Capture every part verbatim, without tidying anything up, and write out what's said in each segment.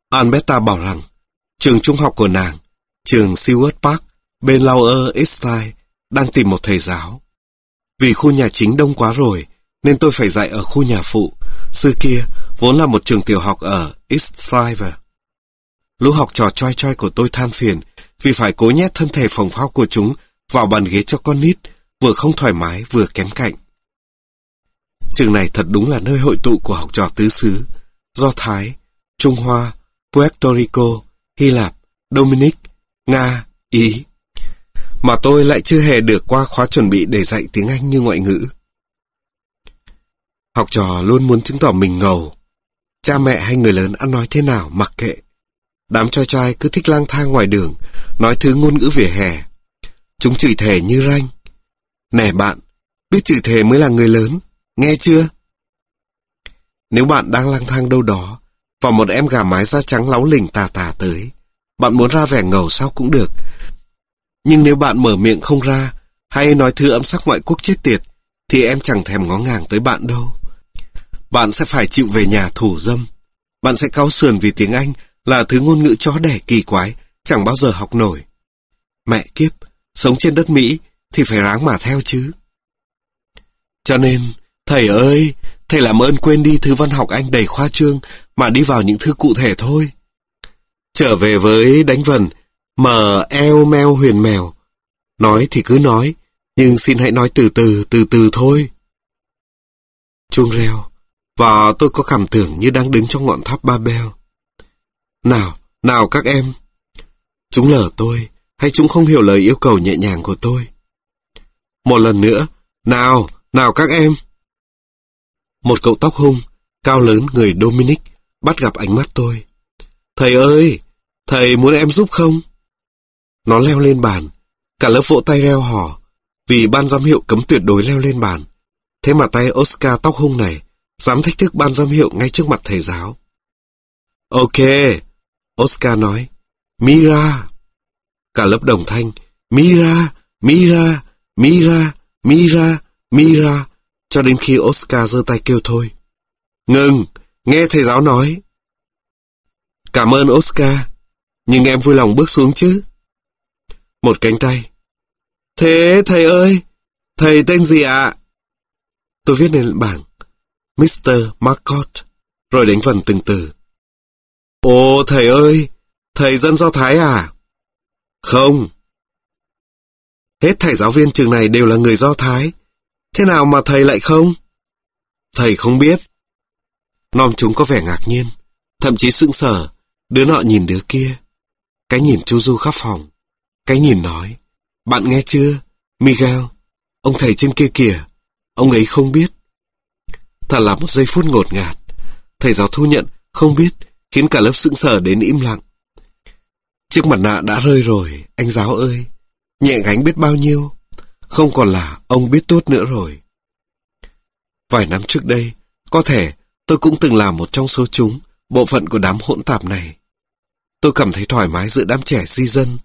Alberta bảo rằng trường trung học của nàng, trường Seward Park bên Lower East Side, đang tìm một thầy giáo. Vì khu nhà chính đông quá rồi nên tôi phải dạy ở khu nhà phụ, xưa kia vốn là một trường tiểu học ở East River. Lũ học trò choi choi của tôi than phiền vì phải cố nhét thân thể phồng phao của chúng vào bàn ghế cho con nít, vừa không thoải mái vừa kém cạnh. Trường này thật đúng là nơi hội tụ của học trò tứ xứ: Do Thái, Trung Hoa, Puerto Rico, Hy Lạp, Dominic, Nga, Ý. Mà tôi lại chưa hề được qua khóa chuẩn bị để dạy tiếng Anh như ngoại ngữ. Học trò luôn muốn chứng tỏ mình ngầu. Cha mẹ hay người lớn ăn nói thế nào mặc kệ. Đám trai trai cứ thích lang thang ngoài đường, nói thứ ngôn ngữ vỉa hè. Chúng chửi thề như ranh. Nè bạn, biết chửi thề mới là người lớn, nghe chưa? Nếu bạn đang lang thang đâu đó và một em gà mái da trắng láu lỉnh tà tà tới, bạn muốn ra vẻ ngầu sao cũng được. Nhưng nếu bạn mở miệng không ra hay nói thứ âm sắc ngoại quốc chết tiệt thì em chẳng thèm ngó ngàng tới bạn đâu. Bạn sẽ phải chịu về nhà thủ dâm. Bạn sẽ cáu sườn vì tiếng Anh là thứ ngôn ngữ chó đẻ kỳ quái, chẳng bao giờ học nổi. Mẹ kiếp, sống trên đất Mỹ thì phải ráng mà theo chứ. Cho nên, thầy ơi, thầy làm ơn quên đi thứ văn học Anh đầy khoa trương mà đi vào những thứ cụ thể thôi. Trở về với đánh vần mờ eo meo huyền mèo. Nói thì cứ nói, nhưng xin hãy nói từ từ, từ từ thôi. Chuông reo, và tôi có cảm tưởng như đang đứng trong ngọn tháp Babel. Nào, nào các em. Chúng lờ tôi, hay chúng không hiểu lời yêu cầu nhẹ nhàng của tôi? Một lần nữa, nào, nào các em. Một cậu tóc hung, cao lớn người Dominic, bắt gặp ánh mắt tôi. Thầy ơi, thầy muốn em giúp không? Nó leo lên bàn, cả lớp vỗ tay reo hò, vì ban giám hiệu cấm tuyệt đối leo lên bàn. Thế mà tay Oscar tóc hung này dám thách thức ban giám hiệu ngay trước mặt thầy giáo. Ok, Oscar nói, Mira. Cả lớp đồng thanh, Mira, Mira, Mira, Mira, Mira, cho đến khi Oscar giơ tay kêu thôi. Ngừng, nghe thầy giáo nói. Cảm ơn Oscar, nhưng em vui lòng bước xuống chứ. Một cánh tay. Thế thầy ơi, thầy tên gì ạ? Tôi viết lên bảng, mít tơ Marcotte, rồi đánh vần từng từ. Ồ thầy ơi, thầy dân Do Thái à? Không. Hết thầy giáo viên trường này đều là người Do Thái. Thế nào mà thầy lại không? Thầy không biết. Nom chúng có vẻ ngạc nhiên, thậm chí sững sờ, đứa nọ nhìn đứa kia. Cái nhìn chu du khắp phòng. Cái nhìn nói, bạn nghe chưa, Miguel, ông thầy trên kia kìa, ông ấy không biết. Thật là một giây phút ngột ngạt. Thầy giáo thu nhận không biết khiến cả lớp sững sờ đến im lặng. Chiếc mặt nạ đã rơi rồi, anh giáo ơi, nhẹ gánh biết bao nhiêu. Không còn là ông biết tốt nữa rồi. Vài năm trước đây, có thể tôi cũng từng là một trong số chúng, bộ phận của đám hỗn tạp này. Tôi cảm thấy thoải mái giữa đám trẻ di dân.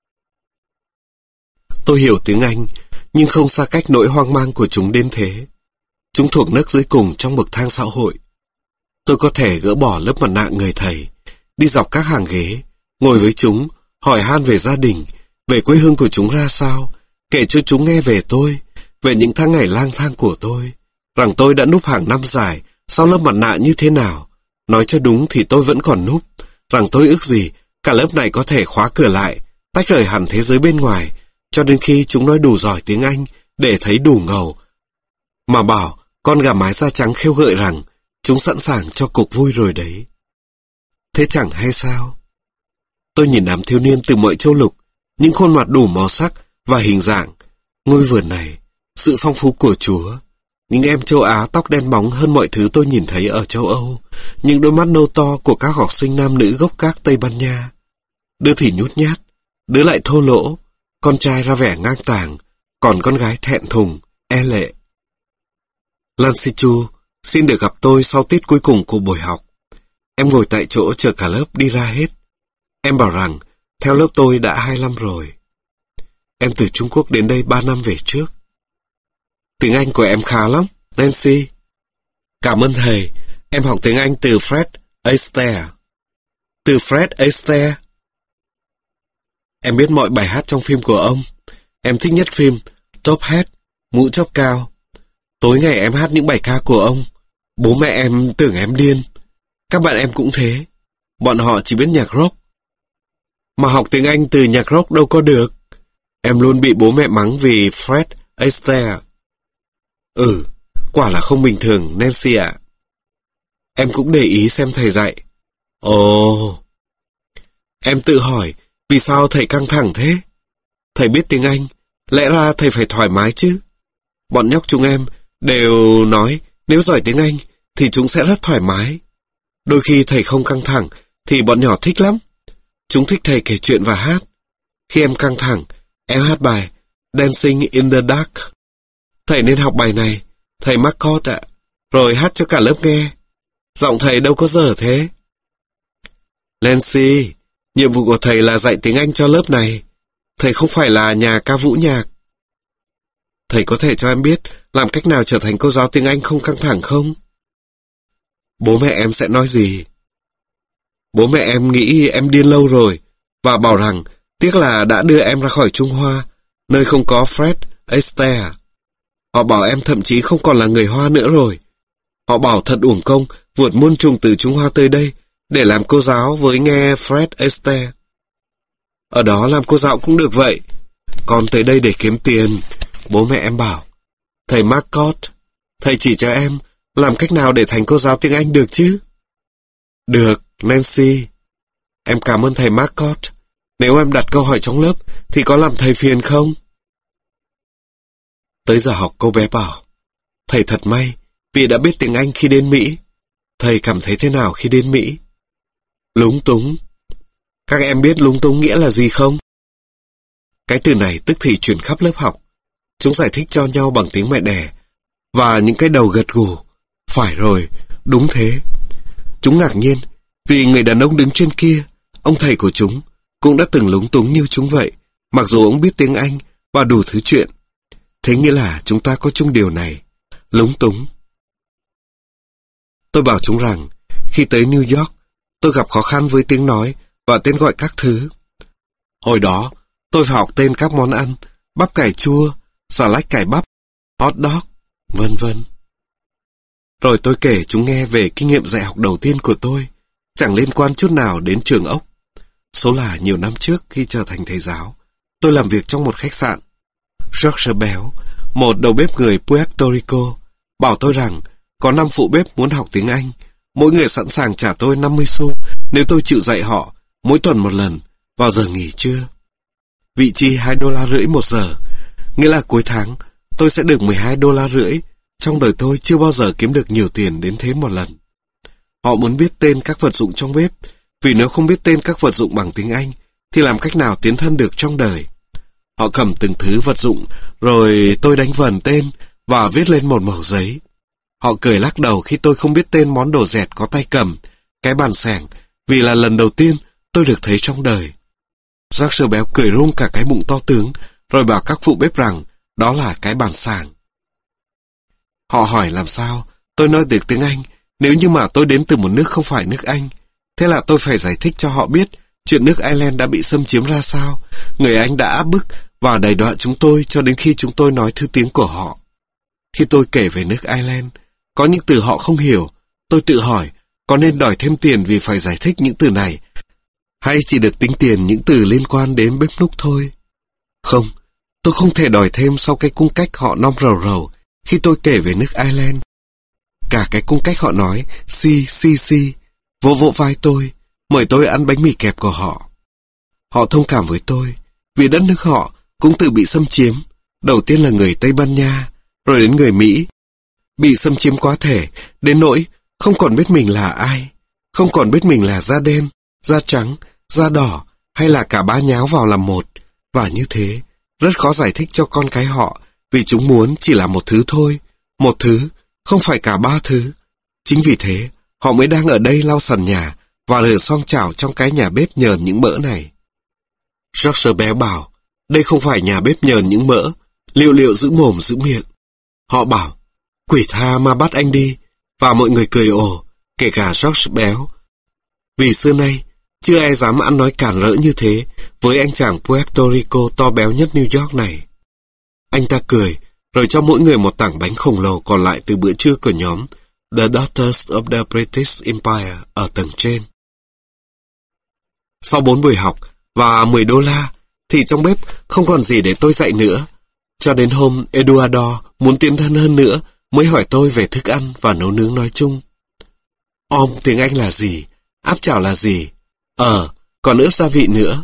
Tôi hiểu tiếng Anh, nhưng không xa cách nỗi hoang mang của chúng đến thế. Chúng thuộc nấc dưới cùng trong bậc thang xã hội. Tôi có thể gỡ bỏ lớp mặt nạ người thầy, đi dọc các hàng ghế, ngồi với chúng, hỏi han về gia đình, về quê hương của chúng ra sao, kể cho chúng nghe về tôi, về những tháng ngày lang thang của tôi, rằng tôi đã núp hàng năm dài sau lớp mặt nạ như thế nào. Nói cho đúng thì tôi vẫn còn núp, rằng tôi ước gì cả lớp này có thể khóa cửa lại, tách rời hẳn thế giới bên ngoài, cho đến khi chúng nói đủ giỏi tiếng Anh để thấy đủ ngầu, mà bảo con gà mái da trắng khêu gợi rằng chúng sẵn sàng cho cuộc vui rồi đấy. Thế chẳng hay sao? Tôi nhìn đám thiếu niên từ mọi châu lục, những khuôn mặt đủ màu sắc và hình dạng, ngôi vườn này, sự phong phú của Chúa, những em châu Á tóc đen bóng hơn mọi thứ tôi nhìn thấy ở châu Âu, những đôi mắt nâu to của các học sinh nam nữ gốc các Tây Ban Nha. Đứa thì nhút nhát, đứa lại thô lỗ, con trai ra vẻ ngang tàng, còn con gái thẹn thùng, e lệ. Lancy Chu xin được gặp tôi sau tiết cuối cùng của buổi học. Em ngồi tại chỗ chờ cả lớp đi ra hết. Em bảo rằng theo lớp tôi đã hai năm rồi. Em từ Trung Quốc đến đây ba năm về trước. Tiếng Anh của em khá lắm, Nancy. Cảm ơn thầy, em học tiếng Anh từ Fred Astaire. từ Fred Astaire. Em biết mọi bài hát trong phim của ông. Em thích nhất phim Top Hat, mũ chóp cao. Tối ngày em hát những bài ca của ông. Bố mẹ em tưởng em điên. Các bạn em cũng thế. Bọn họ chỉ biết nhạc rock. Mà học tiếng Anh từ nhạc rock đâu có được. Em luôn bị bố mẹ mắng vì Fred Astaire. Ừ, quả là không bình thường, Nancy ạ. Em cũng để ý xem thầy dạy. Ồ. Em tự hỏi, vì sao thầy căng thẳng thế? Thầy biết tiếng Anh, lẽ ra thầy phải thoải mái chứ. Bọn nhóc chúng em đều nói nếu giỏi tiếng Anh thì chúng sẽ rất thoải mái. Đôi khi thầy không căng thẳng thì bọn nhỏ thích lắm. Chúng thích thầy kể chuyện và hát. Khi em căng thẳng, em hát bài Dancing in the Dark. Thầy nên học bài này, thầy McCord ạ, rồi hát cho cả lớp nghe. Giọng thầy đâu có dở thế. Nancy, nhiệm vụ của thầy là dạy tiếng Anh cho lớp này. Thầy không phải là nhà ca vũ nhạc. Thầy có thể cho em biết làm cách nào trở thành cô giáo tiếng Anh không căng thẳng không? Bố mẹ em sẽ nói gì? Bố mẹ em nghĩ em điên lâu rồi và bảo rằng tiếc là đã đưa em ra khỏi Trung Hoa, nơi không có Fred Astaire. Họ bảo em thậm chí không còn là người Hoa nữa rồi. Họ bảo thật uổng công vượt muôn trùng từ Trung Hoa tới đây để làm cô giáo với nghe Fred Astaire. Ở đó làm cô giáo cũng được vậy. Con tới đây để kiếm tiền. Bố mẹ em bảo. Thầy McCord, thầy chỉ cho em làm cách nào để thành cô giáo tiếng Anh được chứ? Được, Nancy. Em cảm ơn thầy McCord. Nếu em đặt câu hỏi trong lớp thì có làm thầy phiền không? Tới giờ học cô bé bảo. Thầy thật may vì đã biết tiếng Anh khi đến Mỹ. Thầy cảm thấy thế nào khi đến Mỹ? Lúng túng. Các em biết lúng túng nghĩa là gì không? Cái từ này tức thì truyền khắp lớp học. Chúng giải thích cho nhau bằng tiếng mẹ đẻ. Và những cái đầu gật gù. Phải rồi, đúng thế. Chúng ngạc nhiên vì người đàn ông đứng trên kia, ông thầy của chúng, cũng đã từng lúng túng như chúng vậy, mặc dù ông biết tiếng Anh và đủ thứ chuyện. Thế nghĩa là chúng ta có chung điều này, lúng túng. Tôi bảo chúng rằng, khi tới New York, tôi gặp khó khăn với tiếng nói và tên gọi các thứ. Hồi đó, tôi phải học tên các món ăn, bắp cải chua, xà lách cải bắp, hot dog, vân vân. Rồi tôi kể chúng nghe về kinh nghiệm dạy học đầu tiên của tôi, chẳng liên quan chút nào đến trường ốc. Số là nhiều năm trước khi trở thành thầy giáo, tôi làm việc trong một khách sạn. George Béo, một đầu bếp người Puerto Rico, bảo tôi rằng có năm phụ bếp muốn học tiếng Anh, mỗi người sẵn sàng trả tôi năm mươi xu nếu tôi chịu dạy họ mỗi tuần một lần vào giờ nghỉ trưa. Vị chi hai đô la rưỡi một giờ, nghĩa là cuối tháng tôi sẽ được mười hai đô la rưỡi. Trong đời tôi chưa bao giờ kiếm được nhiều tiền đến thế một lần. Họ muốn biết tên các vật dụng trong bếp, vì nếu không biết tên các vật dụng bằng tiếng Anh, thì làm cách nào tiến thân được trong đời. Họ cầm từng thứ vật dụng, rồi tôi đánh vần tên và viết lên một mẩu giấy. Họ cười lắc đầu khi tôi không biết tên món đồ dẹt có tay cầm, cái bàn xẻng, vì là lần đầu tiên tôi được thấy trong đời. George Béo cười rung cả cái bụng to tướng, rồi bảo các phụ bếp rằng đó là cái bàn xàng. Họ hỏi làm sao tôi nói được tiếng Anh nếu như mà tôi đến từ một nước không phải nước Anh. Thế là tôi phải giải thích cho họ biết chuyện nước Ireland đã bị xâm chiếm ra sao. Người Anh đã áp bức và đày đọa chúng tôi cho đến khi chúng tôi nói thứ tiếng của họ. Khi tôi kể về nước Ireland, có những từ họ không hiểu. Tôi tự hỏi có nên đòi thêm tiền vì phải giải thích những từ này, hay chỉ được tính tiền những từ liên quan đến bếp núc thôi. Không, tôi không thể đòi thêm sau cái cung cách họ nom rầu rầu khi tôi kể về nước Ireland. Cả cái cung cách họ nói si si si, vỗ vỗ vai tôi, mời tôi ăn bánh mì kẹp của họ. Họ thông cảm với tôi, vì đất nước họ cũng tự bị xâm chiếm. Đầu tiên là người Tây Ban Nha, rồi đến người Mỹ. Bị xâm chiếm quá thể, đến nỗi không còn biết mình là ai, không còn biết mình là da đen, da trắng, da đỏ, hay là cả ba nháo vào làm một. Và như thế, rất khó giải thích cho con cái họ, vì chúng muốn chỉ là một thứ thôi, một thứ, không phải cả ba thứ. Chính vì thế, họ mới đang ở đây lau sàn nhà và rửa xoong chảo trong cái nhà bếp nhờn những mỡ này. George Béo bảo, đây không phải nhà bếp nhờn những mỡ, liệu liệu giữ mồm giữ miệng. Họ bảo, quỷ tha mà bắt anh đi, và mọi người cười ồ, kể cả George Béo. Vì xưa nay, Chưa ai dám ăn nói cản rỡ như thế với anh chàng Puerto Rico to béo nhất New York này. Anh ta cười, rồi cho mỗi người một tảng bánh khổng lồ còn lại từ bữa trưa của nhóm The Daughters of the British Empire ở tầng trên. Sau bốn buổi học và mười đô la, thì trong bếp không còn gì để tôi dạy nữa. Cho đến hôm Eduardo muốn tiến thân hơn nữa mới hỏi tôi về thức ăn và nấu nướng nói chung. Om tiếng Anh là gì? Áp chảo là gì? Ờ, còn ướp gia vị nữa.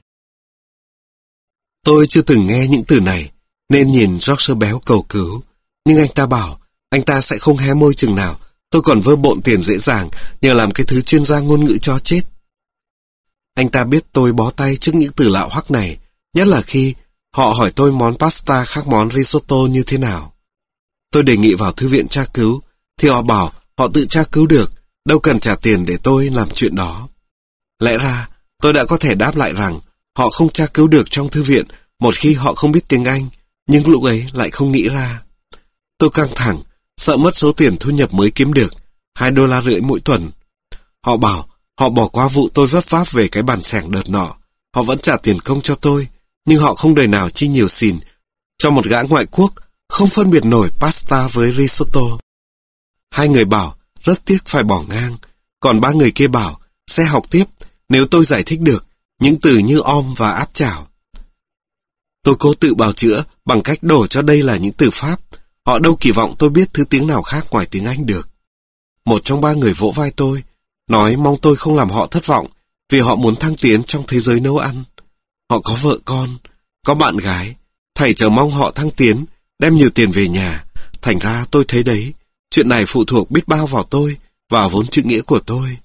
Tôi chưa từng nghe những từ này, nên nhìn George béo cầu cứu. Nhưng anh ta bảo, anh ta sẽ không hé môi chừng nào tôi còn vơ bộn tiền dễ dàng nhờ làm cái thứ chuyên gia ngôn ngữ cho chết. Anh ta biết tôi bó tay trước những từ lạ hoắc này, nhất là khi họ hỏi tôi món pasta khác món risotto như thế nào. Tôi đề nghị vào thư viện tra cứu, thì họ bảo họ tự tra cứu được, đâu cần trả tiền để tôi làm chuyện đó. Lẽ ra, tôi đã có thể đáp lại rằng họ không tra cứu được trong thư viện một khi họ không biết tiếng Anh, nhưng lúc ấy lại không nghĩ ra. Tôi căng thẳng, sợ mất số tiền thu nhập mới kiếm được, hai đô la rưỡi mỗi tuần. Họ bảo họ bỏ qua vụ tôi vấp váp về cái bàn xẻng đợt nọ. Họ vẫn trả tiền công cho tôi, nhưng họ không đời nào chi nhiều xìn cho một gã ngoại quốc không phân biệt nổi pasta với risotto. Hai người bảo rất tiếc phải bỏ ngang, còn ba người kia bảo sẽ học tiếp nếu tôi giải thích được những từ như om và áp chảo. Tôi cố tự bào chữa bằng cách đổ cho đây là những từ Pháp. Họ đâu kỳ vọng tôi biết thứ tiếng nào khác ngoài tiếng Anh được. Một trong ba người vỗ vai tôi, nói mong tôi không làm họ thất vọng vì họ muốn thăng tiến trong thế giới nấu ăn. Họ có vợ con, có bạn gái, thầy chờ mong họ thăng tiến, đem nhiều tiền về nhà. Thành ra tôi thấy đấy, chuyện này phụ thuộc biết bao vào tôi và vốn chữ nghĩa của tôi.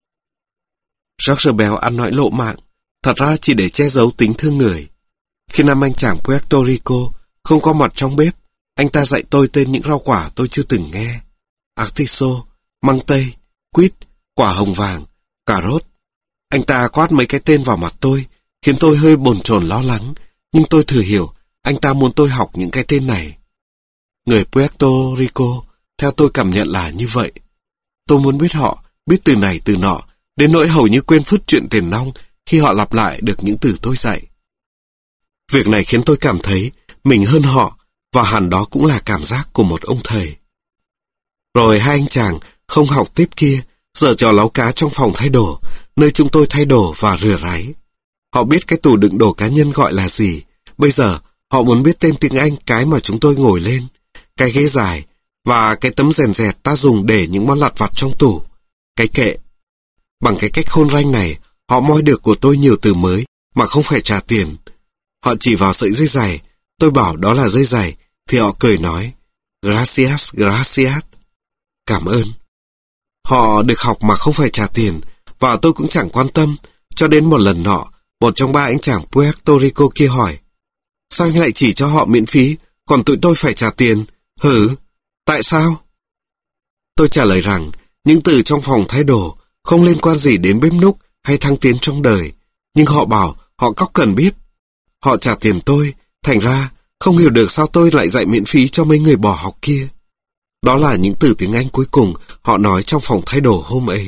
George béo ăn nói lộ mạng, thật ra chỉ để che giấu tính thương người. Khi năm anh chàng Puerto Rico không có mặt trong bếp, anh ta dạy tôi tên những rau quả tôi chưa từng nghe. Artiso, măng tây, quýt, quả hồng vàng, cà rốt. Anh ta quát mấy cái tên vào mặt tôi, khiến tôi hơi bồn chồn lo lắng, nhưng tôi thừa hiểu anh ta muốn tôi học những cái tên này. Người Puerto Rico, theo tôi cảm nhận là như vậy. Tôi muốn biết họ, biết từ này từ nọ, đến nỗi hầu như quên phứt chuyện tiền nong khi họ lặp lại được những từ tôi dạy. Việc này khiến tôi cảm thấy mình hơn họ, và hẳn đó cũng là cảm giác của một ông thầy. Rồi hai anh chàng không học tiếp kia, giờ trò láu cá trong phòng thay đồ, nơi chúng tôi thay đồ và rửa ráy. Họ biết cái tủ đựng đồ cá nhân gọi là gì. Bây giờ họ muốn biết tên tiếng Anh cái mà chúng tôi ngồi lên, cái ghế dài và cái tấm rèn rẹt ta dùng để những món lặt vặt trong tủ, cái kệ. Bằng cái cách khôn ranh này, họ moi được của tôi nhiều từ mới mà không phải trả tiền. Họ chỉ vào sợi dây giày, tôi bảo đó là dây giày, thì họ cười nói, gracias, gracias, cảm ơn. Họ được học mà không phải trả tiền, và tôi cũng chẳng quan tâm, cho đến một lần nọ, một trong ba anh chàng Puerto Rico kia hỏi, sao anh lại chỉ cho họ miễn phí, còn tụi tôi phải trả tiền? Hử? Tại sao? Tôi trả lời rằng, những từ trong phòng thay đồ không liên quan gì đến bếp núc hay thăng tiến trong đời, nhưng họ bảo họ cóc cần biết. Họ trả tiền tôi, thành ra không hiểu được sao tôi lại dạy miễn phí cho mấy người bỏ học kia. Đó là những từ tiếng Anh cuối cùng họ nói trong phòng thay đồ hôm ấy.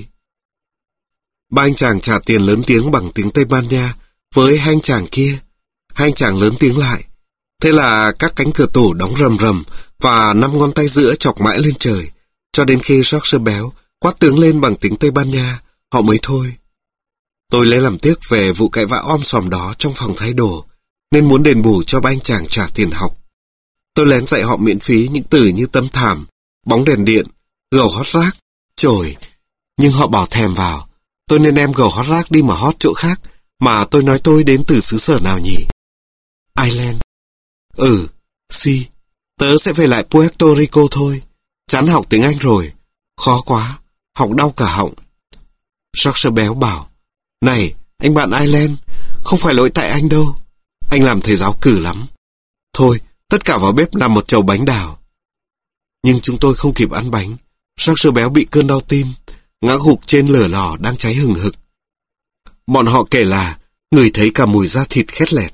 Ba anh chàng trả tiền lớn tiếng bằng tiếng Tây Ban Nha với hai anh chàng kia. Hai anh chàng lớn tiếng lại. Thế là các cánh cửa tủ đóng rầm rầm và năm ngón tay giữa chọc mãi lên trời, cho đến khi George béo quát tướng lên bằng tiếng Tây Ban Nha, họ mới thôi. Tôi lấy làm tiếc về vụ cãi vã om sòm đó trong phòng thay đồ, nên muốn đền bù cho ba anh chàng trả tiền học. Tôi lén dạy họ miễn phí những từ như tấm thảm, bóng đèn điện, gầu hót rác, chổi. Nhưng họ bảo thèm vào, tôi nên đem gầu hót rác đi mà hót chỗ khác, mà tôi nói tôi đến từ xứ sở nào nhỉ? Ireland. Ừ, si, tớ sẽ về lại Puerto Rico thôi. Chán học tiếng Anh rồi, khó quá, học đau cả họng. George béo bảo, này, anh bạn Ireland, không phải lỗi tại anh đâu. Anh làm thầy giáo cử lắm. Thôi, tất cả vào bếp làm một chầu bánh đào. Nhưng chúng tôi không kịp ăn bánh. George béo bị cơn đau tim, ngã gục trên lửa lò đang cháy hừng hực. Bọn họ kể là ngửi thấy cả mùi da thịt khét lẹt.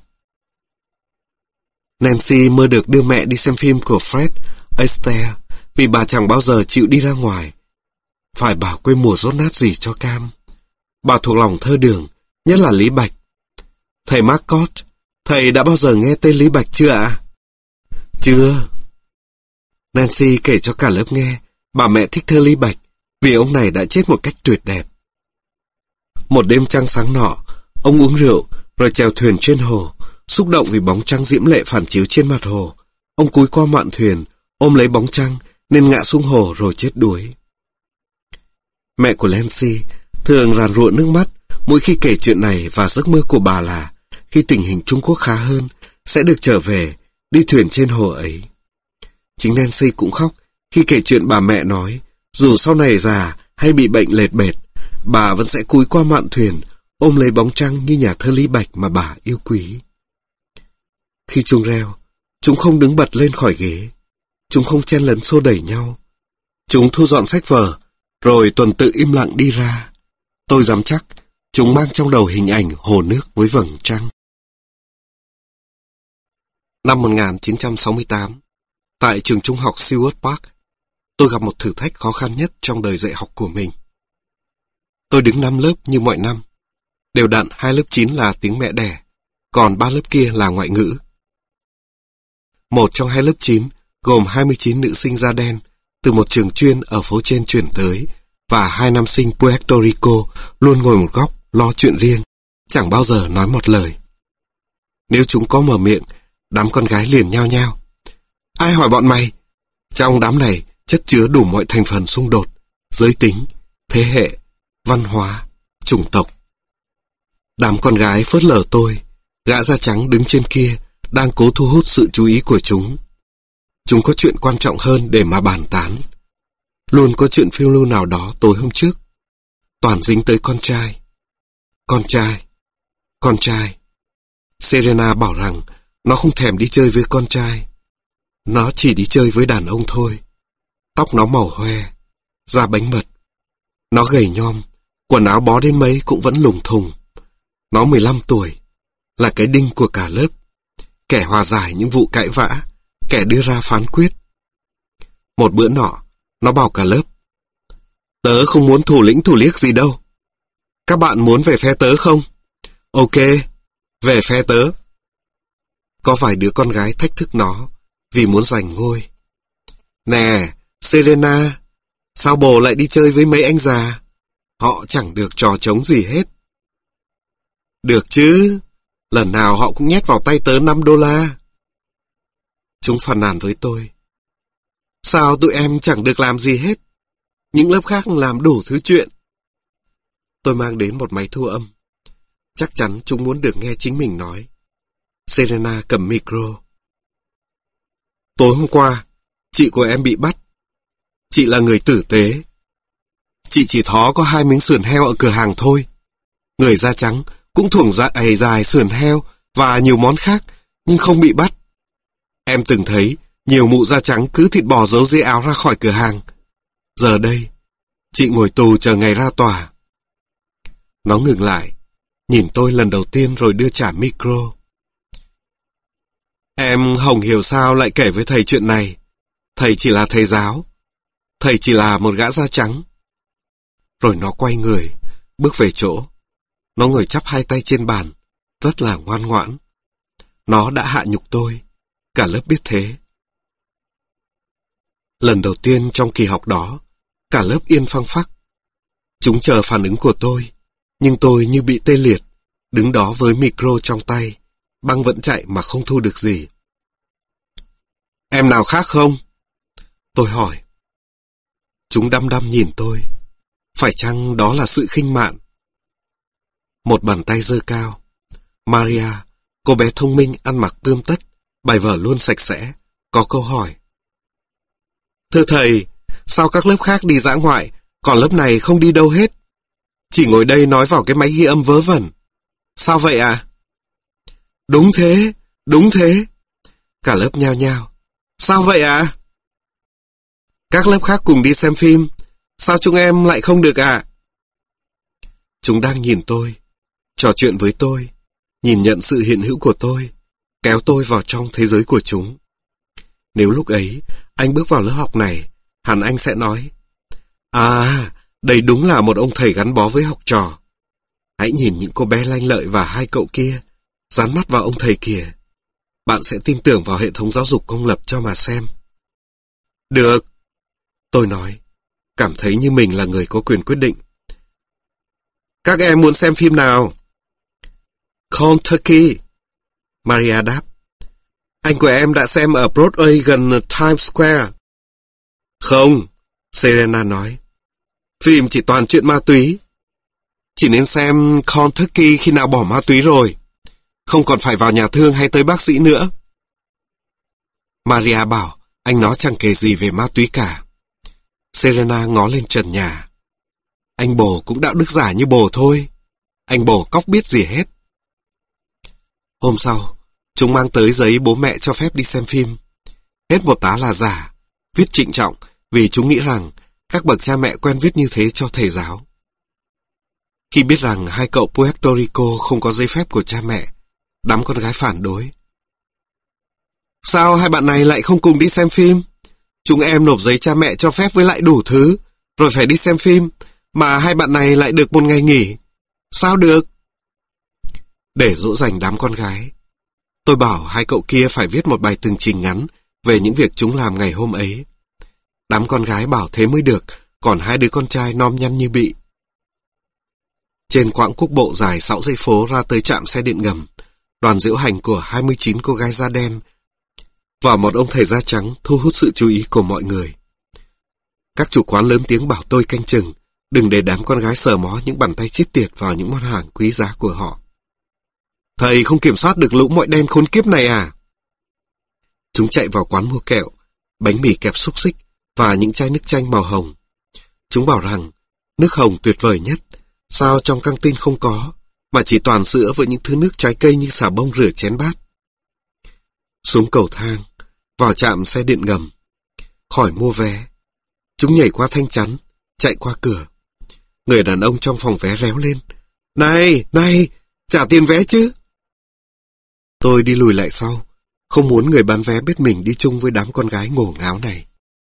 Nancy mơ được đưa mẹ đi xem phim của Fred Astaire vì bà chẳng bao giờ chịu đi ra ngoài. Phải bà quê mùa rốt nát gì cho cam. Bà thuộc lòng thơ đường, nhất là Lý Bạch. Thầy Marcot, thầy đã bao giờ nghe tên Lý Bạch chưa ạ? Chưa. Nancy kể cho cả lớp nghe, bà mẹ thích thơ Lý Bạch vì ông này đã chết một cách tuyệt đẹp. Một đêm trăng sáng nọ, ông uống rượu rồi chèo thuyền trên hồ, xúc động vì bóng trăng diễm lệ phản chiếu trên mặt hồ. Ông cúi qua mạn thuyền, ôm lấy bóng trăng nên ngã xuống hồ rồi chết đuối. Mẹ của Nancy thường ràn rụa nước mắt mỗi khi kể chuyện này, và giấc mơ của bà là khi tình hình Trung Quốc khá hơn sẽ được trở về đi thuyền trên hồ ấy. Chính Nancy cũng khóc khi kể chuyện bà mẹ nói dù sau này già hay bị bệnh lệt bệt, bà vẫn sẽ cúi qua mạn thuyền ôm lấy bóng trăng như nhà thơ Lý Bạch mà bà yêu quý. Khi chuông reo, chúng không đứng bật lên khỏi ghế, chúng không chen lấn xô đẩy nhau. Chúng thu dọn sách vở rồi tuần tự im lặng đi ra. Tôi dám chắc chúng mang trong đầu hình ảnh hồ nước với vầng trăng. Năm một nghìn chín trăm sáu mươi tám, tại trường trung học Seward Park, tôi gặp một thử thách khó khăn nhất trong đời dạy học của mình. Tôi đứng năm lớp như mọi năm, đều đặn hai lớp chín là tiếng mẹ đẻ, còn ba lớp kia là ngoại ngữ. Một trong hai lớp chín gồm hai mươi chín nữ sinh da đen từ một trường chuyên ở phố trên chuyển tới, và hai nam sinh Puerto Rico luôn ngồi một góc lo chuyện riêng, chẳng bao giờ nói một lời. Nếu chúng có mở miệng, đám con gái liền nhao nhao. Ai hỏi bọn mày? Trong đám này chất chứa đủ mọi thành phần xung đột, giới tính, thế hệ, văn hóa, chủng tộc. Đám con gái phớt lờ tôi, gã da trắng đứng trên kia đang cố thu hút sự chú ý của chúng. Chúng có chuyện quan trọng hơn để mà bàn tán. Luôn có chuyện phiêu lưu nào đó tối hôm trước, toàn dính tới con trai. Con trai, con trai. Serena bảo rằng nó không thèm đi chơi với con trai. Nó chỉ đi chơi với đàn ông thôi. Tóc nó màu hoe, da bánh mật. Nó gầy nhom, quần áo bó đến mấy cũng vẫn lủng thùng. Nó mười lăm tuổi, là cái đinh của cả lớp, kẻ hòa giải những vụ cãi vã, kẻ đưa ra phán quyết. Một bữa nọ, nó bảo cả lớp: Tớ không muốn thủ lĩnh thủ liếc gì đâu. Các bạn muốn về phe tớ không? Ok, về phe tớ. Có vài đứa con gái thách thức nó vì muốn giành ngôi. Nè, Serena, sao bồ lại đi chơi với mấy anh già? Họ chẳng được trò trống gì hết. Được chứ, lần nào họ cũng nhét vào tay tớ năm đô la. Chúng phàn nàn với tôi. Sao tụi em chẳng được làm gì hết? Những lớp khác làm đủ thứ chuyện. Tôi mang đến một máy thu âm. Chắc chắn chúng muốn được nghe chính mình nói. Serena cầm micro. Tối hôm qua, chị của em bị bắt. Chị là người tử tế. Chị chỉ thó có hai miếng sườn heo ở cửa hàng thôi. Người da trắng cũng thuồng dài dài sườn heo và nhiều món khác, nhưng không bị bắt. Em từng thấy nhiều mụ da trắng cứ thịt bò giấu dưới áo ra khỏi cửa hàng. Giờ đây, chị ngồi tù chờ ngày ra tòa. Nó ngừng lại, nhìn tôi lần đầu tiên rồi đưa trả micro. Em không hiểu sao lại kể với thầy chuyện này. Thầy chỉ là thầy giáo. Thầy chỉ là một gã da trắng. Rồi nó quay người, bước về chỗ. Nó ngồi chắp hai tay trên bàn, rất là ngoan ngoãn. Nó đã hạ nhục tôi, cả lớp biết thế. Lần đầu tiên trong kỳ học đó, cả lớp yên phăng phắc. Chúng chờ phản ứng của tôi, nhưng tôi như bị tê liệt, đứng đó với micro trong tay, băng vẫn chạy mà không thu được gì. Em nào khác không? Tôi hỏi. Chúng đăm đăm nhìn tôi. Phải chăng đó là sự khinh mạn? Một bàn tay giơ cao. Maria, cô bé thông minh ăn mặc tươm tất, bài vở luôn sạch sẽ, có câu hỏi. Thưa thầy, sao các lớp khác đi dã ngoại, còn lớp này không đi đâu hết? Chỉ ngồi đây nói vào cái máy ghi âm vớ vẩn. Sao vậy ạ? À? Đúng thế, đúng thế. Cả lớp nhao nhao. Sao vậy ạ? À? Các lớp khác cùng đi xem phim, sao chúng em lại không được ạ? À? Chúng đang nhìn tôi, trò chuyện với tôi, nhìn nhận sự hiện hữu của tôi, kéo tôi vào trong thế giới của chúng. Nếu lúc ấy anh bước vào lớp học này, hẳn anh sẽ nói: À, đây đúng là một ông thầy gắn bó với học trò. Hãy nhìn những cô bé lanh lợi và hai cậu kia, dán mắt vào ông thầy kìa. Bạn sẽ tin tưởng vào hệ thống giáo dục công lập cho mà xem. Được, tôi nói, cảm thấy như mình là người có quyền quyết định. Các em muốn xem phim nào? Cold Turkey, Maria đáp. Anh của em đã xem ở Broadway gần Times Square. Không, Serena nói. Phim chỉ toàn chuyện ma túy. Chỉ nên xem Cold Turkey khi nào bỏ ma túy rồi. Không còn phải vào nhà thương hay tới bác sĩ nữa. Maria bảo anh nó chẳng kể gì về ma túy cả. Serena ngó lên trần nhà. Anh bồ cũng đạo đức giả như bồ thôi. Anh bồ cóc biết gì hết. Hôm sau, chúng mang tới giấy bố mẹ cho phép đi xem phim. Hết một tá là giả, viết trịnh trọng vì chúng nghĩ rằng các bậc cha mẹ quen viết như thế cho thầy giáo. Khi biết rằng hai cậu Puerto Rico không có giấy phép của cha mẹ, đám con gái phản đối. Sao hai bạn này lại không cùng đi xem phim? Chúng em nộp giấy cha mẹ cho phép với lại đủ thứ, rồi phải đi xem phim, mà hai bạn này lại được một ngày nghỉ. Sao được? Để dỗ dành đám con gái, tôi bảo hai cậu kia phải viết một bài tường trình ngắn về những việc chúng làm ngày hôm ấy. Đám con gái bảo thế mới được, còn hai đứa con trai nom nhăn như bị. Trên quãng quốc bộ dài sáu dãy phố ra tới trạm xe điện ngầm, đoàn diễu hành của hai mươi chín cô gái da đen và một ông thầy da trắng thu hút sự chú ý của mọi người. Các chủ quán lớn tiếng bảo tôi canh chừng, đừng để đám con gái sờ mó những bàn tay chết tiệt vào những món hàng quý giá của họ. Thầy không kiểm soát được lũ mọi đen khốn kiếp này à? Chúng chạy vào quán mua kẹo, bánh mì kẹp xúc xích và những chai nước chanh màu hồng. Chúng bảo rằng nước hồng tuyệt vời nhất, sao trong căng tin không có, mà chỉ toàn sữa với những thứ nước trái cây như xà bông rửa chén bát. Xuống cầu thang, vào trạm xe điện ngầm, khỏi mua vé. Chúng nhảy qua thanh chắn, chạy qua cửa. Người đàn ông trong phòng vé réo lên. Này, này, trả tiền vé chứ. Tôi đi lùi lại sau, không muốn người bán vé biết mình đi chung với đám con gái ngổ ngáo này.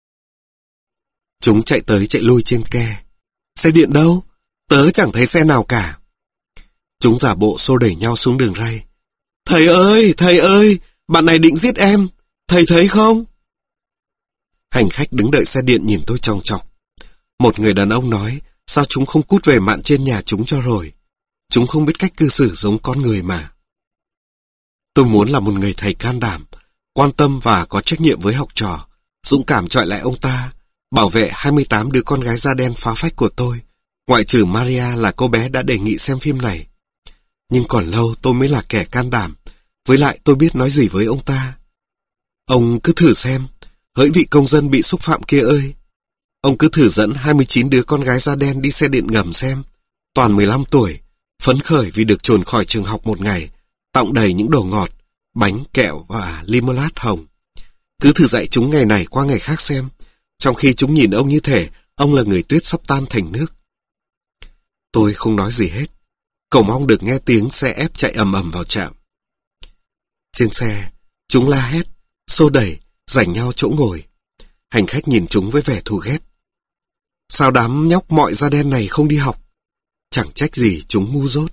Chúng chạy tới chạy lui trên ke. Xe điện đâu? Tớ chẳng thấy xe nào cả. Chúng giả bộ xô đẩy nhau xuống đường ray. Thầy ơi, thầy ơi, bạn này định giết em. Thầy thấy không? Hành khách đứng đợi xe điện nhìn tôi chòng chọc. Một người đàn ông nói, sao chúng không cút về mạn trên nhà chúng cho rồi? Chúng không biết cách cư xử giống con người mà. Tôi muốn là một người thầy can đảm, quan tâm và có trách nhiệm với học trò, dũng cảm chọi lại ông ta, bảo vệ hai mươi tám đứa con gái da đen phá phách của tôi, ngoại trừ Maria là cô bé đã đề nghị xem phim này. Nhưng còn lâu tôi mới là kẻ can đảm, với lại tôi biết nói gì với ông ta. Ông cứ thử xem, hỡi vị công dân bị xúc phạm kia ơi. Ông cứ thử dẫn hai mươi chín đứa con gái da đen đi xe điện ngầm xem, toàn mười lăm tuổi, phấn khởi vì được chuồn khỏi trường học một ngày, tọng đầy những đồ ngọt, bánh, kẹo và limonade hồng. Cứ thử dạy chúng ngày này qua ngày khác xem, trong khi chúng nhìn ông như thể ông là người tuyết sắp tan thành nước. Tôi không nói gì hết, cầu mong được nghe tiếng xe ép chạy ầm ầm vào trạm. Trên xe, chúng la hét, xô đẩy, giành nhau chỗ ngồi. Hành khách nhìn chúng với vẻ thù ghét. Sao đám nhóc mọi da đen này không đi học? Chẳng trách gì chúng ngu dốt.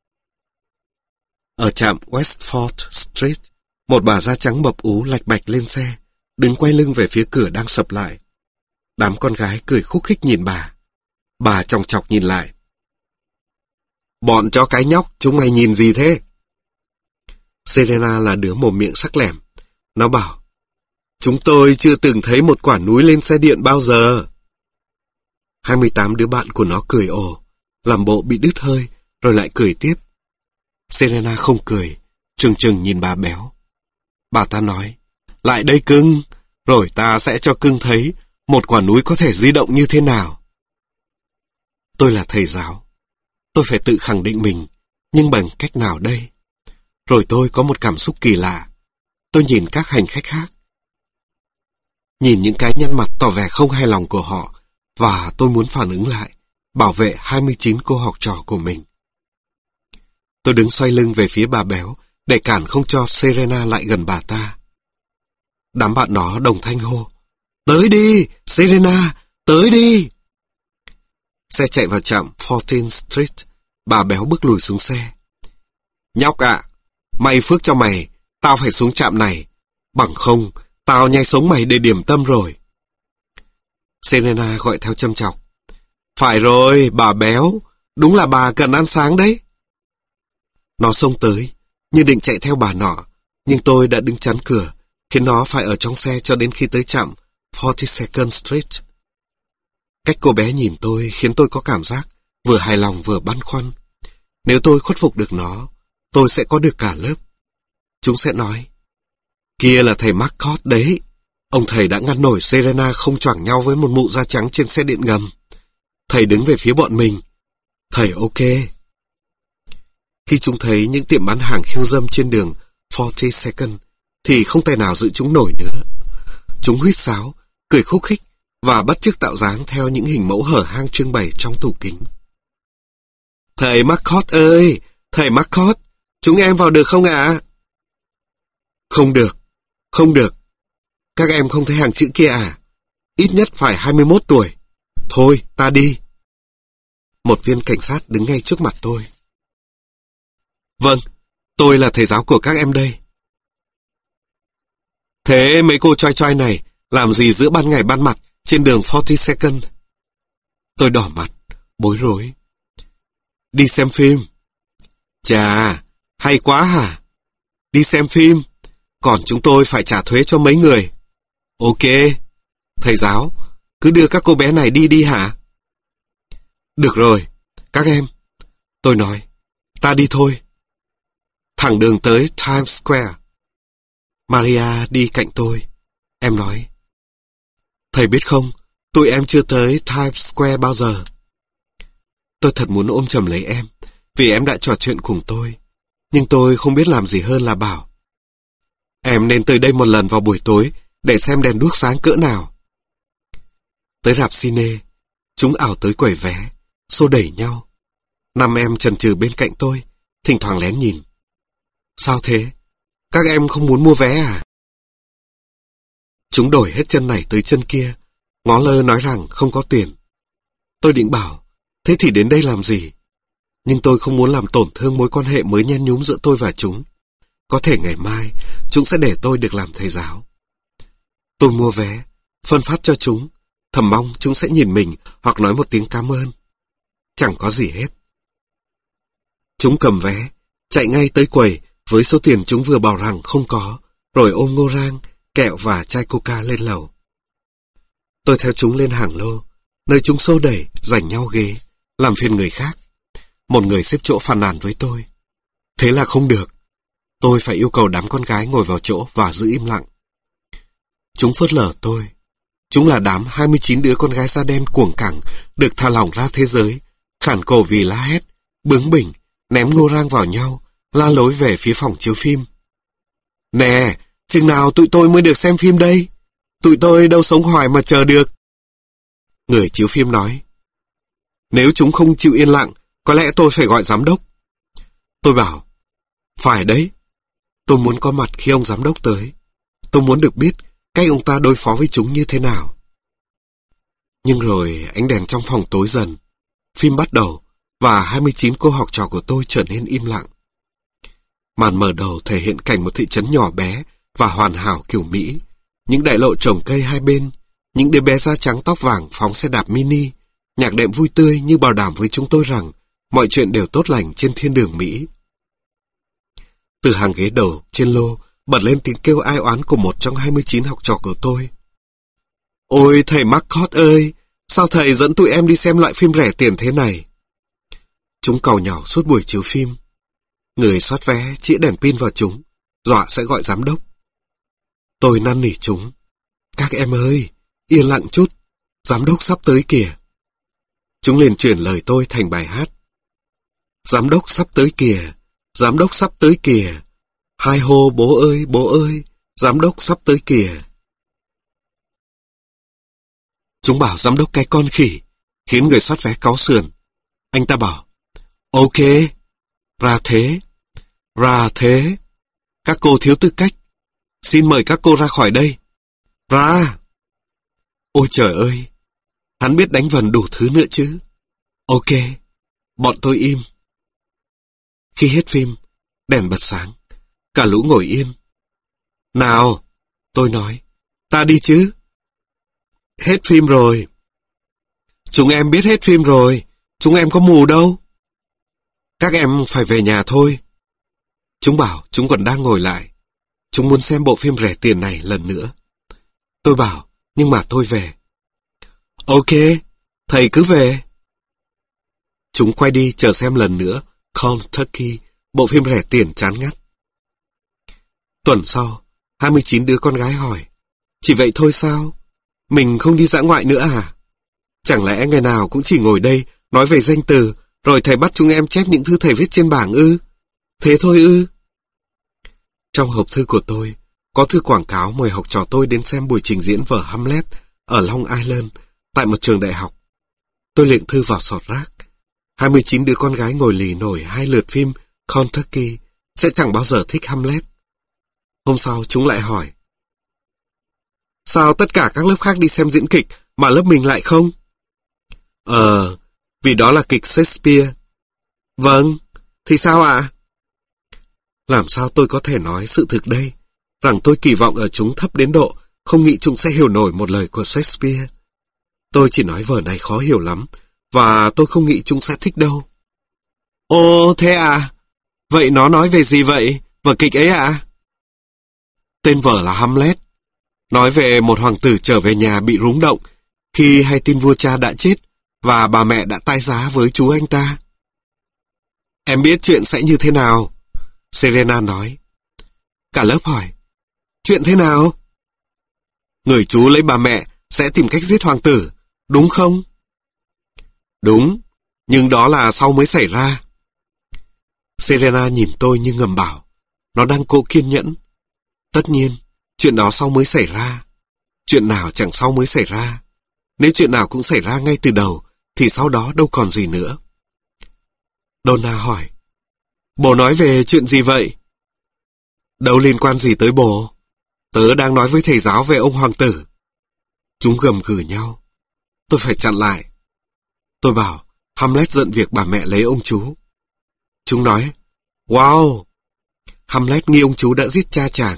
Ở trạm Westford Street, một bà da trắng mập ú lạch bạch lên xe, đứng quay lưng về phía cửa đang sập lại. Đám con gái cười khúc khích nhìn bà. Bà chòng chọc nhìn lại. Bọn chó cái nhóc, chúng mày nhìn gì thế? Serena là đứa mồm miệng sắc lẻm. Nó bảo, chúng tôi chưa từng thấy một quả núi lên xe điện bao giờ. hai mươi tám đứa bạn của nó cười ồ, làm bộ bị đứt hơi, rồi lại cười tiếp. Serena không cười, trừng trừng nhìn bà béo. Bà ta nói, lại đây cưng, rồi ta sẽ cho cưng thấy một quả núi có thể di động như thế nào. Tôi là thầy giáo, tôi phải tự khẳng định mình, nhưng bằng cách nào đây? Rồi tôi có một cảm xúc kỳ lạ. Tôi nhìn các hành khách khác, nhìn những cái nhăn mặt tỏ vẻ không hài lòng của họ, và tôi muốn phản ứng lại, bảo vệ hai mươi chín cô học trò của mình. Tôi đứng xoay lưng về phía bà béo, để cản không cho Serena lại gần bà ta. Đám bạn nó đồng thanh hô, tới đi, Serena, tới đi. Xe chạy vào trạm fourteenth Street, Bà béo bước lùi xuống xe. Nhóc ạ, may phước cho mày, tao phải xuống trạm này. Bằng không, tao nhai sống mày để điểm tâm rồi. Serena gọi theo châm chọc. Phải rồi, bà béo, đúng là bà cần ăn sáng đấy. Nó xông tới, như định chạy theo bà nọ, nhưng tôi đã đứng chắn cửa, khiến nó phải ở trong xe cho đến khi tới trạm forty-second Street. Cách cô bé nhìn tôi khiến tôi có cảm giác vừa hài lòng vừa băn khoăn. Nếu tôi khuất phục được nó, tôi sẽ có được cả lớp. Chúng sẽ nói, kia là thầy Marcotte đấy. Ông thầy đã ngăn nổi Serena không choảng nhau với một mụ da trắng trên xe điện ngầm. Thầy đứng về phía bọn mình. Thầy ok. Khi chúng thấy những tiệm bán hàng khiêu dâm trên đường forty-second thì không thể nào giữ chúng nổi nữa. Chúng huýt sáo, cười khúc khích và bắt chước tạo dáng theo những hình mẫu hở hang trưng bày trong tủ kính. Thầy Marcotte ơi! Thầy Marcotte! Chúng em vào được không ạ? À? Không được. Không được. Các em không thấy hàng chữ kia à? Ít nhất phải hai mươi mốt tuổi. Thôi, ta đi. Một viên cảnh sát đứng ngay trước mặt tôi. Vâng, tôi là thầy giáo của các em đây. Thế mấy cô choi choi này làm gì giữa ban ngày ban mặt trên đường forty-second? Tôi đỏ mặt, bối rối. Đi xem phim. Chà, hay quá hả? Đi xem phim, còn chúng tôi phải trả thuế cho mấy người. Ok, thầy giáo, cứ đưa các cô bé này đi đi hả? Được rồi, các em. Tôi nói, ta đi thôi. Thẳng đường tới Times Square. Maria đi cạnh tôi. Em nói, thầy biết không, tụi em chưa tới Times Square bao giờ. Tôi thật muốn ôm chầm lấy em, vì em đã trò chuyện cùng tôi. Nhưng tôi không biết làm gì hơn là bảo, em nên tới đây một lần vào buổi tối để xem đèn đuốc sáng cỡ nào. Tới rạp cine, chúng ảo tới quầy vé, xô đẩy nhau. Năm em chần chừ bên cạnh tôi, thỉnh thoảng lén nhìn. Sao thế? Các em không muốn mua vé à? Chúng đổi hết chân này tới chân kia, ngó lơ nói rằng không có tiền. Tôi định bảo, thế thì đến đây làm gì? Nhưng tôi không muốn làm tổn thương mối quan hệ mới nhen nhúm giữa tôi và chúng. Có thể ngày mai, chúng sẽ để tôi được làm thầy giáo. Tôi mua vé, phân phát cho chúng, thầm mong chúng sẽ nhìn mình hoặc nói một tiếng cảm ơn. Chẳng có gì hết. Chúng cầm vé, chạy ngay tới quầy với số tiền chúng vừa bảo rằng không có, rồi ôm ngô rang, kẹo và chai coca lên lầu. Tôi theo chúng lên hàng lô, nơi chúng xô đẩy, giành nhau ghế, làm phiền người khác. Một người xếp chỗ phàn nàn với tôi. Thế là không được. Tôi phải yêu cầu đám con gái ngồi vào chỗ và giữ im lặng. Chúng phớt lờ tôi. Chúng là đám hai mươi chín đứa con gái da đen cuồng cẳng, được thả lỏng ra thế giới, khản cổ vì la hét, bướng bỉnh, ném ngô rang vào nhau, la lối về phía phòng chiếu phim. Nè, chừng nào tụi tôi mới được xem phim đây? Tụi tôi đâu sống hoài mà chờ được. Người chiếu phim nói, nếu chúng không chịu yên lặng, có lẽ tôi phải gọi giám đốc. Tôi bảo, phải đấy. Tôi muốn có mặt khi ông giám đốc tới. Tôi muốn được biết cách ông ta đối phó với chúng như thế nào. Nhưng rồi ánh đèn trong phòng tối dần. Phim bắt đầu và hai mươi chín cô học trò của tôi trở nên im lặng. Màn mở đầu thể hiện cảnh một thị trấn nhỏ bé và hoàn hảo kiểu Mỹ. Những đại lộ trồng cây hai bên, những đứa bé da trắng tóc vàng phóng xe đạp mini. Nhạc đệm vui tươi như bảo đảm với chúng tôi rằng mọi chuyện đều tốt lành trên thiên đường Mỹ. Từ hàng ghế đầu trên lô bật lên tiếng kêu ai oán của một trong hai mươi chín học trò của tôi. Ôi thầy Marcotte ơi, sao thầy dẫn tụi em đi xem loại phim rẻ tiền thế này? Chúng càu nhàu suốt buổi chiếu phim. Người soát vé chĩa đèn pin vào chúng, dọa sẽ gọi giám đốc. Tôi năn nỉ chúng. Các em ơi, yên lặng chút, giám đốc sắp tới kìa. Chúng liền chuyển lời tôi thành bài hát. Giám đốc sắp tới kìa, giám đốc sắp tới kìa. Hai hô bố ơi, bố ơi, giám đốc sắp tới kìa. Chúng bảo giám đốc cái con khỉ, khiến người soát vé cáu sườn. Anh ta bảo, ok, ra thế, ra thế. Các cô thiếu tư cách, xin mời các cô ra khỏi đây. Ra. Ôi trời ơi, hắn biết đánh vần đủ thứ nữa chứ. Ok, bọn tôi im. Khi hết phim, đèn bật sáng, cả lũ ngồi yên. Nào, tôi nói, ta đi chứ. Hết phim rồi. Chúng em biết hết phim rồi, chúng em có mù đâu. Các em phải về nhà thôi. Chúng bảo chúng còn đang ngồi lại. Chúng muốn xem bộ phim rẻ tiền này lần nữa. Tôi bảo, nhưng mà tôi về. Ok, thầy cứ về. Chúng quay đi chờ xem lần nữa Cold Turkey, bộ phim rẻ tiền chán ngắt. Tuần sau, hai mươi chín đứa con gái hỏi, chỉ vậy thôi sao? Mình không đi dã ngoại nữa à? Chẳng lẽ ngày nào cũng chỉ ngồi đây nói về danh từ, rồi thầy bắt chúng em chép những thư thầy viết trên bảng ư? Thế thôi ư? Trong hộp thư của tôi, có thư quảng cáo mời học trò tôi đến xem buổi trình diễn vở Hamlet ở Long Island, tại một trường đại học. Tôi liệng thư vào sọt rác. hai mươi chín đứa con gái ngồi lì nổi hai lượt phim Kentucky sẽ chẳng bao giờ thích Hamlet. Hôm sau chúng lại hỏi, sao tất cả các lớp khác đi xem diễn kịch mà lớp mình lại không? Ờ, vì đó là kịch Shakespeare. Vâng, thì sao ạ? Làm sao tôi có thể nói sự thực đây, rằng tôi kỳ vọng ở chúng thấp đến độ không nghĩ chúng sẽ hiểu nổi một lời của Shakespeare. Tôi chỉ nói vở này khó hiểu lắm, và tôi không nghĩ chúng sẽ thích đâu. Ồ, thế à? Vậy nó nói về gì vậy, vở kịch ấy ạ? Tên vở là Hamlet. Nói về một hoàng tử trở về nhà bị rúng động khi hay tin vua cha đã chết và bà mẹ đã tái giá với chú anh ta. Em biết chuyện sẽ như thế nào? Serena nói. Cả lớp hỏi, chuyện thế nào? Người chú lấy bà mẹ sẽ tìm cách giết hoàng tử, đúng không? Đúng, nhưng đó là sau mới xảy ra. Serena nhìn tôi như ngầm bảo, nó đang cố kiên nhẫn. Tất nhiên, chuyện đó sau mới xảy ra. Chuyện nào chẳng sau mới xảy ra. Nếu chuyện nào cũng xảy ra ngay từ đầu, thì sau đó đâu còn gì nữa. Donna hỏi, bố nói về chuyện gì vậy? Đâu liên quan gì tới bố. Tớ đang nói với thầy giáo về ông hoàng tử. Chúng gầm gừ nhau. Tôi phải chặn lại. Tôi bảo, Hamlet giận việc bà mẹ lấy ông chú. Chúng nói, wow, Hamlet nghi ông chú đã giết cha chàng.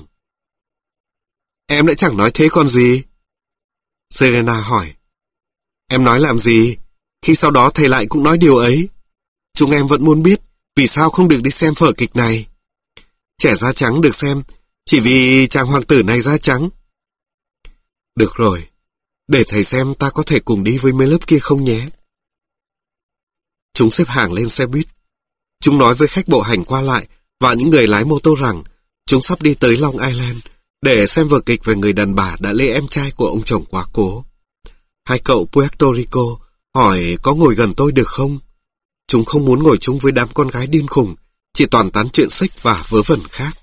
Em đã chẳng nói thế còn gì. Serena hỏi, em nói làm gì, khi sau đó thầy lại cũng nói điều ấy. Chúng em vẫn muốn biết vì sao không được đi xem vở kịch này. Trẻ da trắng được xem chỉ vì chàng hoàng tử này da trắng. Được rồi, để thầy xem ta có thể cùng đi với mấy lớp kia không nhé. Chúng xếp hàng lên xe buýt. Chúng nói với khách bộ hành qua lại và những người lái mô tô rằng chúng sắp đi tới Long Island để xem vở kịch về người đàn bà đã lấy em trai của ông chồng quá cố. Hai cậu Puerto Rico hỏi có ngồi gần tôi được không? Chúng không muốn ngồi chung với đám con gái điên khùng, chỉ toàn tán chuyện sách và vớ vẩn khác.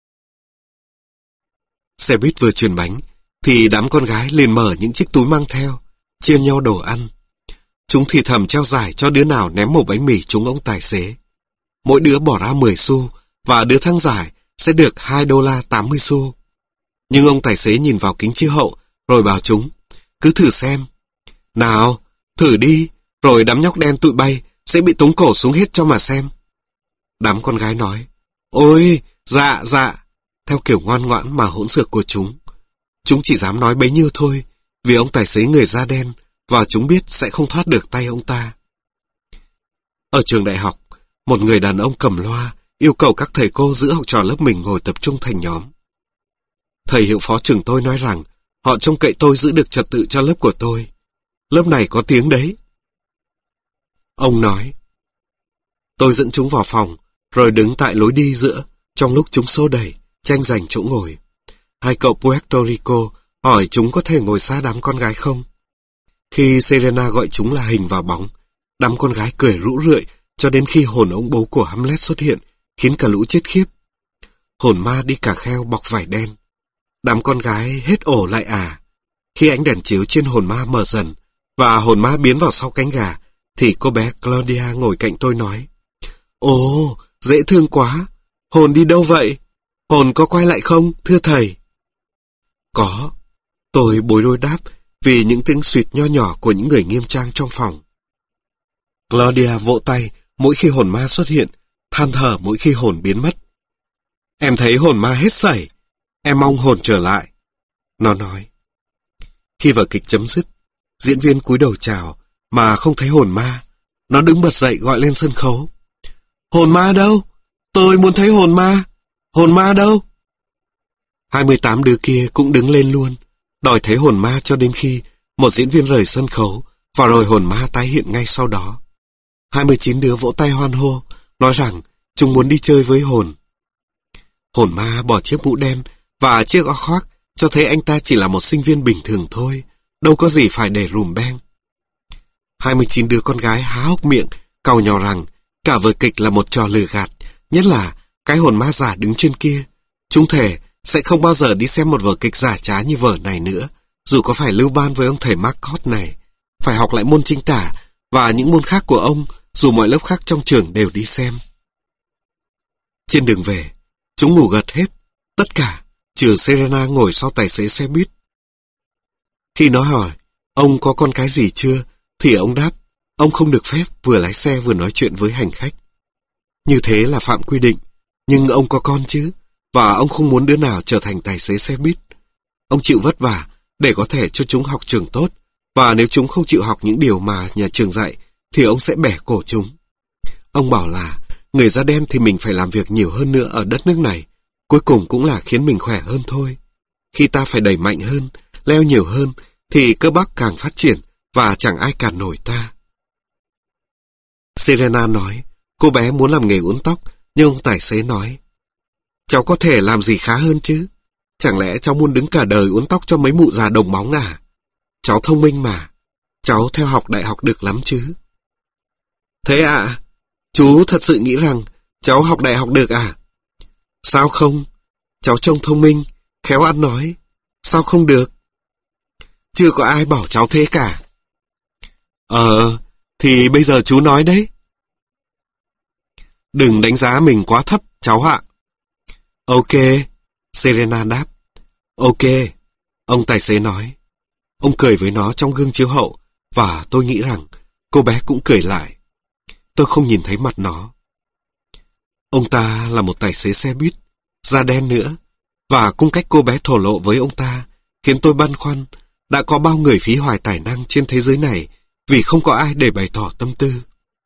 Xe buýt vừa chuyển bánh, thì đám con gái liền mở những chiếc túi mang theo, chia nhau đồ ăn. Chúng thì thầm treo giải cho đứa nào ném một bánh mì trúng ông tài xế. Mỗi đứa bỏ ra mười xu, và đứa thắng giải sẽ được hai đô la tám mươi xu. Nhưng ông tài xế nhìn vào kính chiếu hậu, rồi bảo chúng, cứ thử xem. Nào, thử đi, rồi đám nhóc đen tụi bay sẽ bị tống cổ xuống hết cho mà xem. Đám con gái nói, ôi, dạ, dạ, theo kiểu ngoan ngoãn mà hỗn xược của chúng. Chúng chỉ dám nói bấy nhiêu thôi, vì ông tài xế người da đen, và chúng biết sẽ không thoát được tay ông ta. Ở trường đại học, một người đàn ông cầm loa yêu cầu các thầy cô giữ học trò lớp mình ngồi tập trung thành nhóm. Thầy hiệu phó trường tôi nói rằng họ trông cậy tôi giữ được trật tự cho lớp của tôi. Lớp này có tiếng đấy. Ông nói, tôi dẫn chúng vào phòng, rồi đứng tại lối đi giữa, trong lúc chúng xô đẩy, tranh giành chỗ ngồi. Hai cậu Puerto Rico hỏi chúng có thể ngồi xa đám con gái không. Khi Serena gọi chúng là hình và bóng, đám con gái cười rũ rượi cho đến khi hồn ông bố của Hamlet xuất hiện, khiến cả lũ chết khiếp. Hồn ma đi cà kheo bọc vải đen. Đám con gái hết ổ lại à. Khi ánh đèn chiếu trên hồn ma mở dần, và hồn ma biến vào sau cánh gà, thì cô bé Claudia ngồi cạnh tôi nói, ồ, dễ thương quá, hồn đi đâu vậy? Hồn có quay lại không, thưa thầy? Có. Tôi bối rối đáp vì những tiếng suýt nho nhỏ của những người nghiêm trang trong phòng. Claudia vỗ tay mỗi khi hồn ma xuất hiện, than thở mỗi khi hồn biến mất. Em thấy hồn ma hết sẩy, em mong hồn trở lại. Nó nói. Khi vở kịch chấm dứt, diễn viên cúi đầu chào mà không thấy hồn ma. Nó đứng bật dậy gọi lên sân khấu. Hồn ma đâu? Tôi muốn thấy hồn ma. Hồn ma đâu? hai mươi tám đứa kia cũng đứng lên luôn, đòi thấy hồn ma cho đến khi một diễn viên rời sân khấu và rồi hồn ma tái hiện ngay sau đó. hai mươi chín đứa vỗ tay hoan hô, nói rằng chúng muốn đi chơi với hồn. Hồn ma bỏ chiếc mũ đen và chiếc áo khoác, cho thấy anh ta chỉ là một sinh viên bình thường thôi, đâu có gì phải để rùm beng. hai mươi chín đứa con gái há hốc miệng, càu nhàu rằng cả vở kịch là một trò lừa gạt, nhất là cái hồn ma giả đứng trên kia. Chúng thề sẽ không bao giờ đi xem một vở kịch giả trá như vở này nữa, dù có phải lưu ban với ông thầy Marcot này, phải học lại môn chính tả và những môn khác của ông, dù mọi lớp khác trong trường đều đi xem. Trên đường về, chúng ngủ gật hết, tất cả, trừ Serena ngồi sau tài xế xe buýt. Khi nó hỏi, ông có con cái gì chưa, thì ông đáp, ông không được phép vừa lái xe vừa nói chuyện với hành khách. Như thế là phạm quy định, nhưng ông có con chứ, và ông không muốn đứa nào trở thành tài xế xe buýt. Ông chịu vất vả để có thể cho chúng học trường tốt, và nếu chúng không chịu học những điều mà nhà trường dạy, thì ông sẽ bẻ cổ chúng. Ông bảo là người da đen thì mình phải làm việc nhiều hơn nữa ở đất nước này, cuối cùng cũng là khiến mình khỏe hơn thôi. Khi ta phải đẩy mạnh hơn, leo nhiều hơn, thì cơ bắp càng phát triển và chẳng ai cản nổi ta. Serena nói, cô bé muốn làm nghề uốn tóc, nhưng ông tài xế nói, cháu có thể làm gì khá hơn chứ? Chẳng lẽ cháu muốn đứng cả đời uốn tóc cho mấy mụ già đồng bóng à? Cháu thông minh mà, cháu theo học đại học được lắm chứ. Thế ạ, à, chú thật sự nghĩ rằng cháu học đại học được à? Sao không? Cháu trông thông minh, khéo ăn nói. Sao không được? Chưa có ai bảo cháu thế cả. Ờ, thì bây giờ chú nói đấy. Đừng đánh giá mình quá thấp, cháu ạ. Ok, Serena đáp. Ok, ông tài xế nói. Ông cười với nó trong gương chiếu hậu, và tôi nghĩ rằng cô bé cũng cười lại. Tôi không nhìn thấy mặt nó. Ông ta là một tài xế xe buýt, da đen nữa, và cung cách cô bé thổ lộ với ông ta khiến tôi băn khoăn. Đã có bao người phí hoài tài năng trên thế giới này vì không có ai để bày tỏ tâm tư.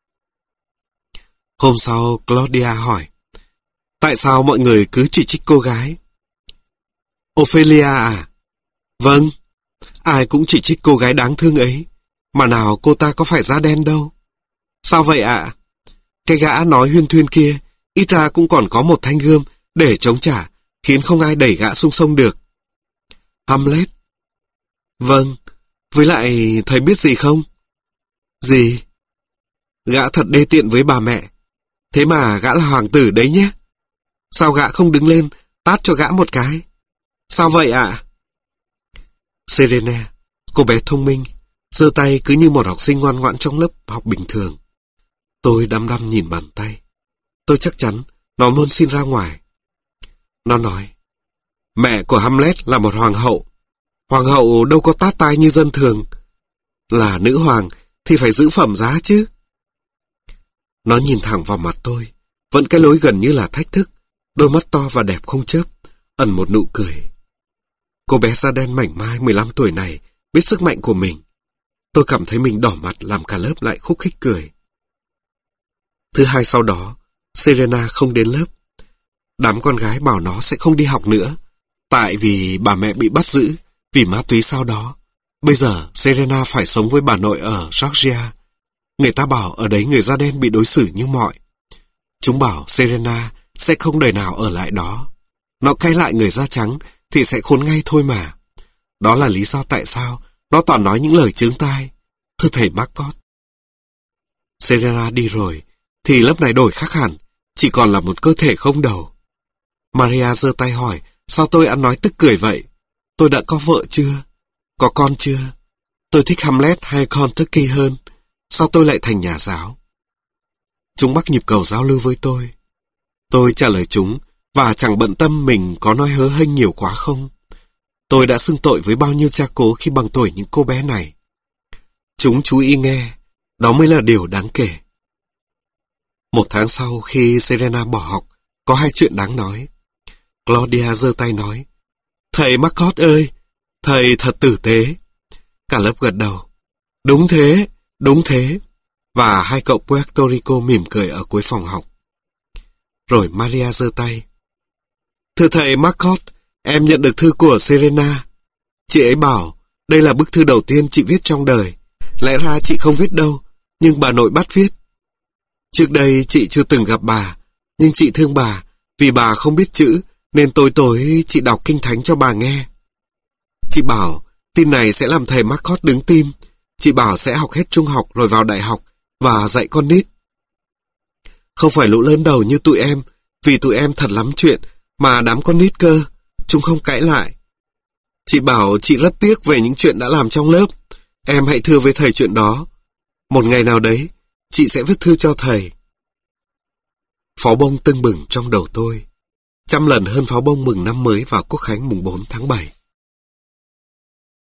Hôm sau, Claudia hỏi, tại sao mọi người cứ chỉ trích cô gái? Ophelia à? Vâng, ai cũng chỉ trích cô gái đáng thương ấy, mà nào cô ta có phải da đen đâu. Sao vậy ạ? À? Cái gã nói huyên thuyên kia, ít ra cũng còn có một thanh gươm để chống trả, khiến không ai đẩy gã xuống sông được. Hamlet. Vâng, với lại thầy biết gì không? Gì? Gã thật đê tiện với bà mẹ. Thế mà gã là hoàng tử đấy nhé. Sao gã không đứng lên tát cho gã một cái? Sao vậy ạ? À? Serena, cô bé thông minh, giơ tay cứ như một học sinh ngoan ngoãn trong lớp học bình thường. Tôi đăm đăm nhìn bàn tay. Tôi chắc chắn nó muốn xin ra ngoài. Nó nói, mẹ của Hamlet là một hoàng hậu. Hoàng hậu đâu có tát tai như dân thường. Là nữ hoàng thì phải giữ phẩm giá chứ. Nó nhìn thẳng vào mặt tôi, vẫn cái lối gần như là thách thức, đôi mắt to và đẹp không chớp, ẩn một nụ cười. Cô bé da đen mảnh mai mười lăm tuổi này biết sức mạnh của mình. Tôi cảm thấy mình đỏ mặt làm cả lớp lại khúc khích cười. Thứ hai sau đó, Serena không đến lớp. Đám con gái bảo nó sẽ không đi học nữa, tại vì bà mẹ bị bắt giữ vì ma túy sau đó. Bây giờ Serena phải sống với bà nội ở Georgia. Người ta bảo ở đấy người da đen bị đối xử như mọi. Chúng bảo Serena sẽ không đời nào ở lại đó. Nó cay lại người da trắng thì sẽ khốn ngay thôi mà. Đó là lý do tại sao nó toàn nói những lời chướng tai. Thưa thầy Marcot. Serena đi rồi thì lớp này đổi khác hẳn, chỉ còn là một cơ thể không đầu. Maria giơ tay hỏi, sao tôi ăn nói tức cười vậy? Tôi đã có vợ chưa? Có con chưa? Tôi thích Hamlet hay Kentucky hơn? Sao tôi lại thành nhà giáo? Chúng bắt nhịp cầu giao lưu với tôi. Tôi trả lời chúng và chẳng bận tâm mình có nói hớ hênh nhiều quá không. Tôi đã xưng tội với bao nhiêu cha cố khi bằng tuổi những cô bé này. Chúng chú ý nghe, đó mới là điều đáng kể. Một tháng sau khi Serena bỏ học, có hai chuyện đáng nói. Claudia giơ tay nói, thầy Marcos ơi, thầy thật tử tế. Cả lớp gật đầu. Đúng thế, đúng thế. Và hai cậu Puerto Rico mỉm cười ở cuối phòng học. Rồi Maria giơ tay. Thưa thầy Marcos, em nhận được thư của Serena. Chị ấy bảo, đây là bức thư đầu tiên chị viết trong đời. Lẽ ra chị không viết đâu, nhưng bà nội bắt viết. Trước đây chị chưa từng gặp bà, nhưng chị thương bà, vì bà không biết chữ, nên tối tối chị đọc kinh thánh cho bà nghe. Chị bảo, tin này sẽ làm thầy Marcos đứng tim. Chị bảo sẽ học hết trung học rồi vào đại học, và dạy con nít. Không phải lũ lớn đầu như tụi em, vì tụi em thật lắm chuyện, mà đám con nít cơ, chúng không cãi lại. Chị bảo chị rất tiếc về những chuyện đã làm trong lớp. Em hãy thưa với thầy chuyện đó. Một ngày nào đấy, chị sẽ viết thư cho thầy. Pháo bông tưng bừng trong đầu tôi, trăm lần hơn pháo bông mừng năm mới vào Quốc khánh mùng bốn tháng bảy.